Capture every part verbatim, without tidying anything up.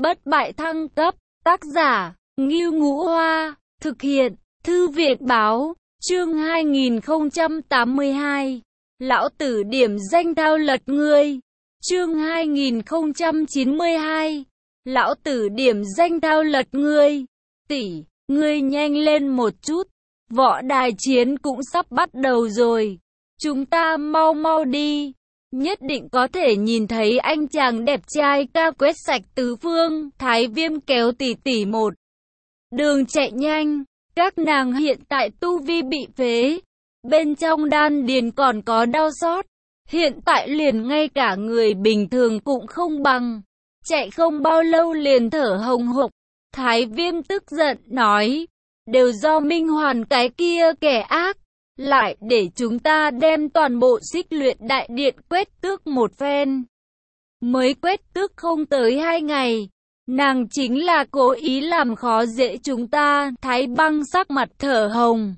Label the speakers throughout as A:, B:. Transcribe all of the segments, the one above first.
A: bất bại thăng cấp, tác giả, Ngưu Ngũ Hoa, thực hiện, Thư viện Báo, chương hai nghìn không trăm tám mươi hai, Lão Tử điểm danh thao lật ngươi, chương hai nghìn không trăm chín mươi hai, Lão Tử điểm danh thao lật ngươi, tỷ, ngươi nhanh lên một chút, võ đài chiến cũng sắp bắt đầu rồi, chúng ta mau mau đi. Nhất định có thể nhìn thấy anh chàng đẹp trai ca quét sạch tứ phương, Thái Viêm kéo tỷ tỷ một đường chạy nhanh. Các nàng hiện tại tu vi bị phế, bên trong đan điền còn có đau xót, hiện tại liền ngay cả người bình thường cũng không bằng, chạy không bao lâu liền thở hồng hộc. Thái Viêm tức giận nói, đều do Minh Hoàn cái kia kẻ ác, lại để chúng ta đem toàn bộ Xích Luyện Đại Điện quét tước một phen. Mới quét tước không tới hai ngày, nàng chính là cố ý làm khó dễ chúng ta. Thái Băng sắc mặt thở hồng,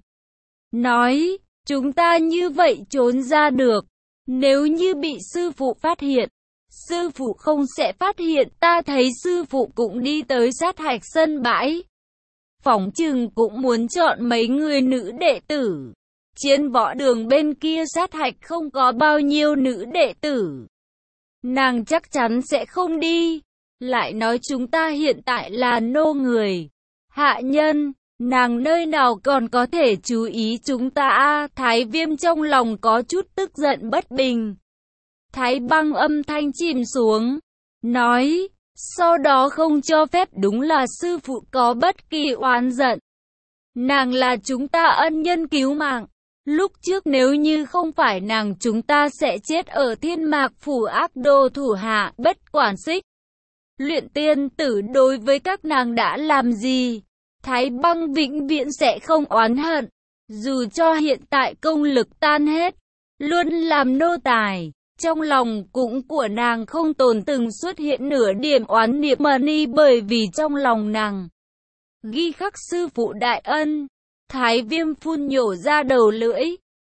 A: nói, chúng ta như vậy trốn ra được, nếu như bị sư phụ phát hiện, sư phụ không sẽ phát hiện, ta thấy sư phụ cũng đi tới sát hạch sân bãi. Phỏng chừng cũng muốn chọn mấy người nữ đệ tử. Chiến võ đường bên kia sát hạch không có bao nhiêu nữ đệ tử, nàng chắc chắn sẽ không đi. Lại nói chúng ta hiện tại là nô người, hạ nhân, nàng nơi nào còn có thể chú ý chúng ta a? Thái Viêm trong lòng có chút tức giận bất bình. Thái Băng âm thanh chìm xuống, nói, sau đó không cho phép, đúng là sư phụ có bất kỳ oán giận. Nàng là chúng ta ân nhân cứu mạng. Lúc trước nếu như không phải nàng, chúng ta sẽ chết ở Thiên Mạc Phủ ác đồ thủ hạ. Bất quản Xích Luyện tiên tử đối với các nàng đã làm gì, Thái Băng vĩnh viễn sẽ không oán hận. Dù cho hiện tại công lực tan hết, luôn làm nô tài, trong lòng cũng của nàng không tồn từng xuất hiện nửa điểm oán niệm mà ni, bởi vì trong lòng nàng ghi khắc sư phụ đại ân. Thái Viêm phun nhổ ra đầu lưỡi,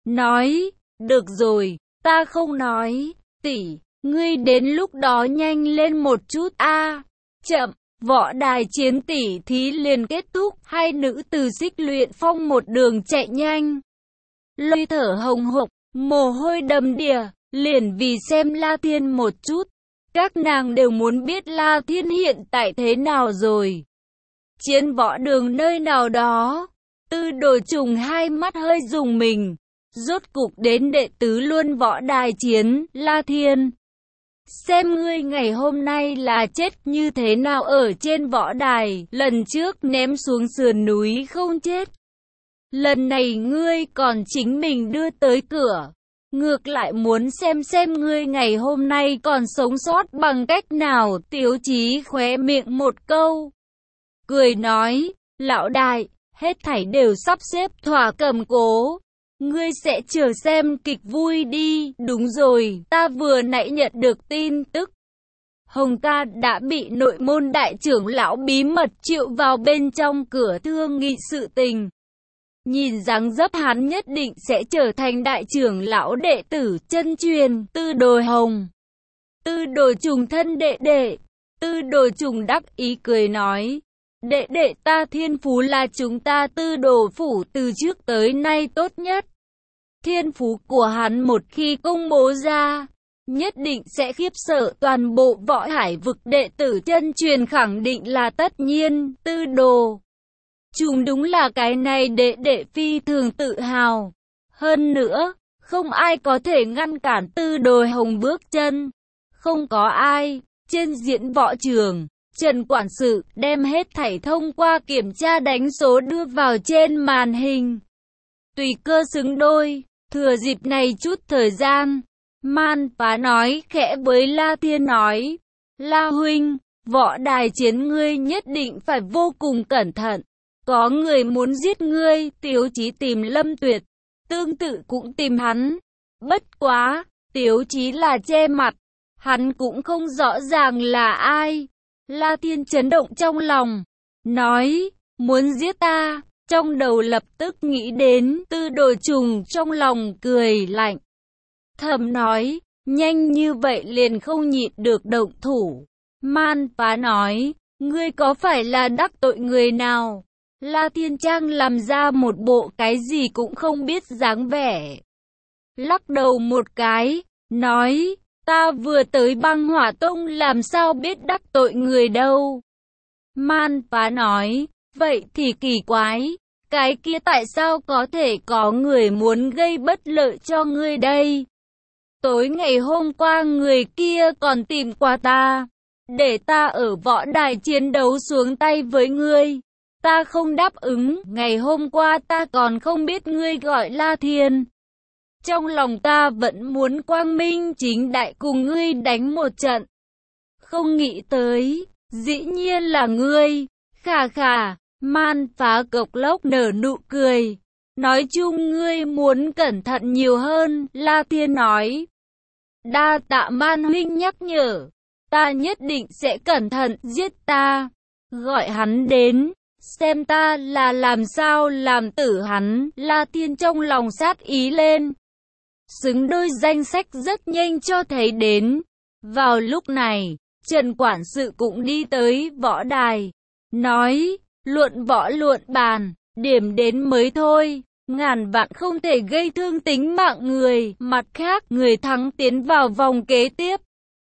A: nói, được rồi, ta không nói, tỷ, ngươi đến lúc đó nhanh lên một chút a. Chậm, võ đài chiến tỷ thí liền kết thúc, hai nữ từ Xích Luyện Phong một đường chạy nhanh, lôi thở hồng hộc, mồ hôi đầm đìa, liền vì xem La Thiên một chút. Các nàng đều muốn biết La Thiên hiện tại thế nào rồi. Chiến võ đường nơi nào đó, Tư Đồ Trùng hai mắt hơi rùng mình, rốt cục đến đệ tứ luôn võ đài chiến. La Thiên, xem ngươi ngày hôm nay là chết như thế nào ở trên võ đài, lần trước ném xuống sườn núi không chết, lần này ngươi còn chính mình đưa tới cửa, ngược lại muốn xem xem ngươi ngày hôm nay còn sống sót bằng cách nào. Tiếu Chí khóe miệng một câu, cười nói, lão đại, hết thảy đều sắp xếp thỏa cầm cố, ngươi sẽ chờ xem kịch vui đi. Đúng rồi, ta vừa nãy nhận được tin tức, Hồng ca đã bị nội môn đại trưởng lão bí mật triệu vào bên trong cửa thương nghị sự tình. Nhìn dáng dấp hắn nhất định sẽ trở thành đại trưởng lão đệ tử chân truyền. Tư Đồ Hồng, Tư Đồ Trùng thân đệ đệ. Tư Đồ Trùng đắc ý cười nói, đệ đệ ta thiên phú là chúng ta Tư Đồ phủ từ trước tới nay tốt nhất. Thiên phú của hắn một khi công bố ra, nhất định sẽ khiếp sợ toàn bộ võ hải vực, đệ tử chân truyền khẳng định là tất nhiên. Tư Đồ Trùng đúng là cái này đệ đệ phi thường tự hào. Hơn nữa, không ai có thể ngăn cản Tư Đồ Hồng bước chân. Không có ai. Trên diễn võ trường, Trần quản sự đem hết thảy thông qua kiểm tra đánh số đưa vào trên màn hình. Tùy cơ xứng đôi, thừa dịp này chút thời gian, Man Phá nói khẽ với La Thiên nói, La huynh, võ đài chiến ngươi nhất định phải vô cùng cẩn thận. Có người muốn giết ngươi. Tiếu Chí tìm Lâm Tuyệt, tương tự cũng tìm hắn. Bất quá, Tiếu Chí là che mặt, hắn cũng không rõ ràng là ai. La Thiên chấn động trong lòng, nói, muốn giết ta. Trong đầu lập tức nghĩ đến Tư Đồ Trùng, trong lòng cười lạnh, thầm nói, nhanh như vậy liền không nhịn được động thủ. Man Phá nói, ngươi có phải là đắc tội người nào? La Thiên Trang làm ra một bộ cái gì cũng không biết dáng vẻ. Lắc đầu một cái, nói, ta vừa tới Băng Hỏa Tông làm sao biết đắc tội người đâu. Man Phá nói, vậy thì kỳ quái, cái kia tại sao có thể có người muốn gây bất lợi cho ngươi đây? Tối ngày hôm qua người kia còn tìm qua ta, để ta ở võ đài chiến đấu xuống tay với ngươi. Ta không đáp ứng, ngày hôm qua ta còn không biết ngươi gọi La Thiên. Trong lòng ta vẫn muốn quang minh chính đại cùng ngươi đánh một trận. Không nghĩ tới, dĩ nhiên là ngươi. Khà khà, Man Phá cộc lốc nở nụ cười. Nói chung ngươi muốn cẩn thận nhiều hơn, La Thiên nói. Đa tạ Man huynh nhắc nhở, ta nhất định sẽ cẩn thận, giết ta. Gọi hắn đến, xem ta là làm sao làm tử hắn. La Thiên trong lòng sát ý lên. Xứng đôi danh sách rất nhanh cho thấy đến. Vào lúc này, Trần quản sự cũng đi tới võ đài. Nói, luận võ luận bàn, điểm đến mới thôi. Ngàn vạn không thể gây thương tính mạng người. Mặt khác, người thắng tiến vào vòng kế tiếp.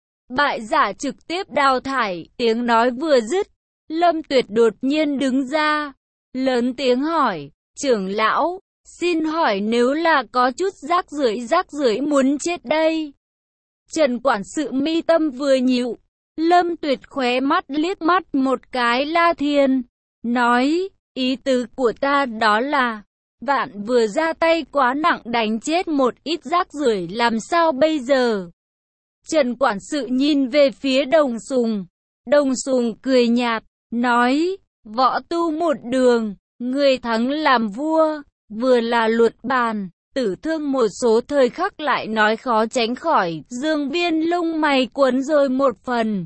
A: Bại giả trực tiếp đào thải. Tiếng nói vừa dứt, Lâm Tuyệt đột nhiên đứng ra. Lớn tiếng hỏi, trưởng lão, xin hỏi nếu là có chút rác rưởi rác rưởi muốn chết đây. Trần quản sự mi tâm vừa nhíu. Lâm Tuyệt khóe mắt liếc mắt một cái La Thiên. Nói, ý tứ của ta đó là, vạn vừa ra tay quá nặng đánh chết một ít rác rưởi làm sao bây giờ? Trần quản sự nhìn về phía Đồng Sùng. Đồng Sùng cười nhạt, nói, võ tu một đường, người thắng làm vua, vừa là luận bàn, tử thương một số thời khắc lại nói khó tránh khỏi. Dương Viên lông mày cuốn rồi một phần.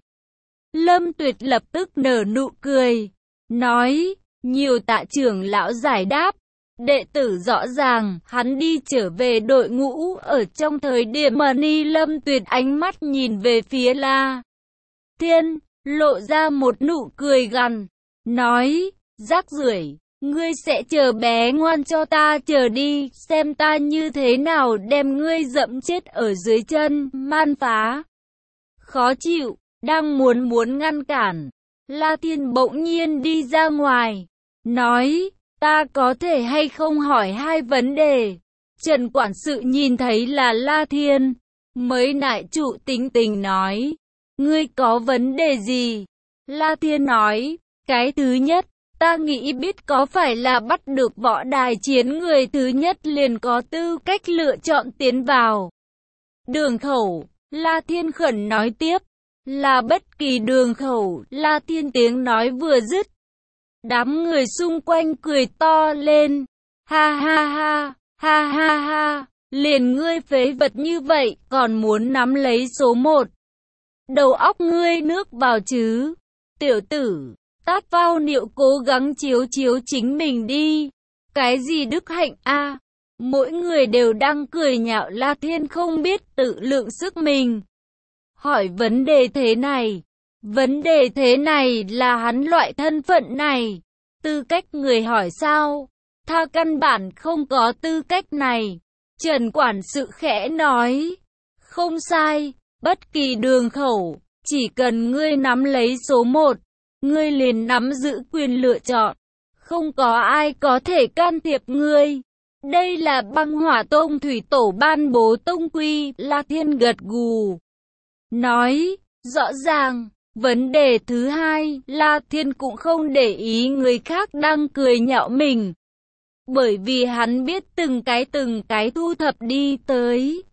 A: Lâm Tuyệt lập tức nở nụ cười, nói, nhiều tạ trưởng lão giải đáp. Đệ tử rõ ràng, hắn đi trở về đội ngũ ở trong thời điểm mà Ni Lâm Tuyệt ánh mắt nhìn về phía La Thiên, lộ ra một nụ cười gằn, nói, rác rưởi, ngươi sẽ chờ bé ngoan cho ta chờ đi, xem ta như thế nào đem ngươi dẫm chết ở dưới chân. Man Phá khó chịu, đang muốn muốn ngăn cản, La Thiên bỗng nhiên đi ra ngoài, nói, ta có thể hay không hỏi hai vấn đề. Trần quản sự nhìn thấy là La Thiên, mới nại trụ tính tình nói, ngươi có vấn đề gì? La Thiên nói, cái thứ nhất, ta nghĩ biết có phải là bắt được võ đài chiến người thứ nhất liền có tư cách lựa chọn tiến vào đường khẩu. La Thiên khẩn nói tiếp, là bất kỳ đường khẩu. La Thiên tiếng nói vừa dứt, đám người xung quanh cười to lên, ha ha ha, ha ha ha, liền ngươi phế vật như vậy còn muốn nắm lấy số một. Đầu óc ngươi nước vào chứ, tiểu tử, tát vào niệu cố gắng chiếu chiếu chính mình đi. Cái gì đức hạnh a? À? Mỗi người đều đang cười nhạo La Thiên không biết tự lượng sức mình. Hỏi vấn đề thế này, vấn đề thế này là hắn loại thân phận này, tư cách người hỏi sao? Tha căn bản không có tư cách này. Trần quản sự khẽ nói, không sai, bất kỳ đường khẩu, chỉ cần ngươi nắm lấy số một, ngươi liền nắm giữ quyền lựa chọn, không có ai có thể can thiệp ngươi. Đây là Băng Hỏa Tông thủy tổ ban bố tông quy. La Thiên gật gù, nói, rõ ràng. Vấn đề thứ hai, La Thiên cũng không để ý người khác đang cười nhạo mình, bởi vì hắn biết từng cái từng cái thu thập đi tới.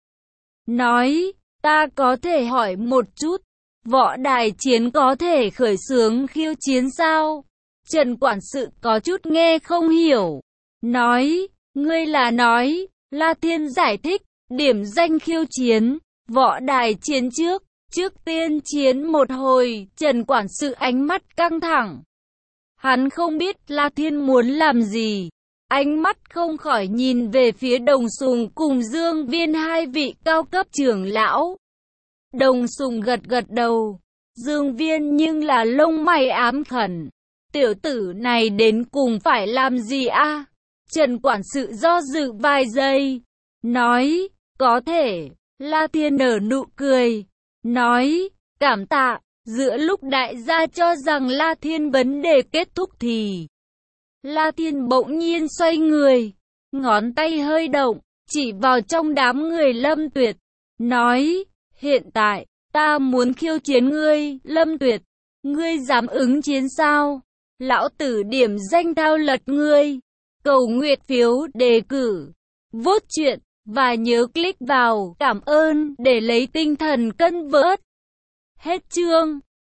A: Nói, ta có thể hỏi một chút, võ đài chiến có thể khởi xướng khiêu chiến sao? Trần quản sự có chút nghe không hiểu, nói, ngươi là nói. La Thiên giải thích, điểm danh khiêu chiến, võ đài chiến trước. Trước tiên chiến một hồi. Trần quản sự ánh mắt căng thẳng. Hắn không biết La Thiên muốn làm gì. Ánh mắt không khỏi nhìn về phía Đồng Sùng cùng Dương Viên hai vị cao cấp trưởng lão. Đồng Sùng gật gật đầu. Dương Viên nhưng là lông mày ám khẩn. Tiểu tử này đến cùng phải làm gì a? Trần quản sự do dự vài giây, nói, có thể. La Thiên nở nụ cười, nói, cảm tạ. Giữa lúc đại gia cho rằng La Thiên vấn đề kết thúc thì La Thiên bỗng nhiên xoay người, ngón tay hơi động, chỉ vào trong đám người Lâm Tuyệt, nói, hiện tại, ta muốn khiêu chiến ngươi, Lâm Tuyệt, ngươi dám ứng chiến sao? Lão tử điểm danh thao lật ngươi. Cầu nguyện phiếu, đề cử, vote chuyện, và nhớ click vào cảm ơn để lấy tinh thần cân vớt. Hết chương.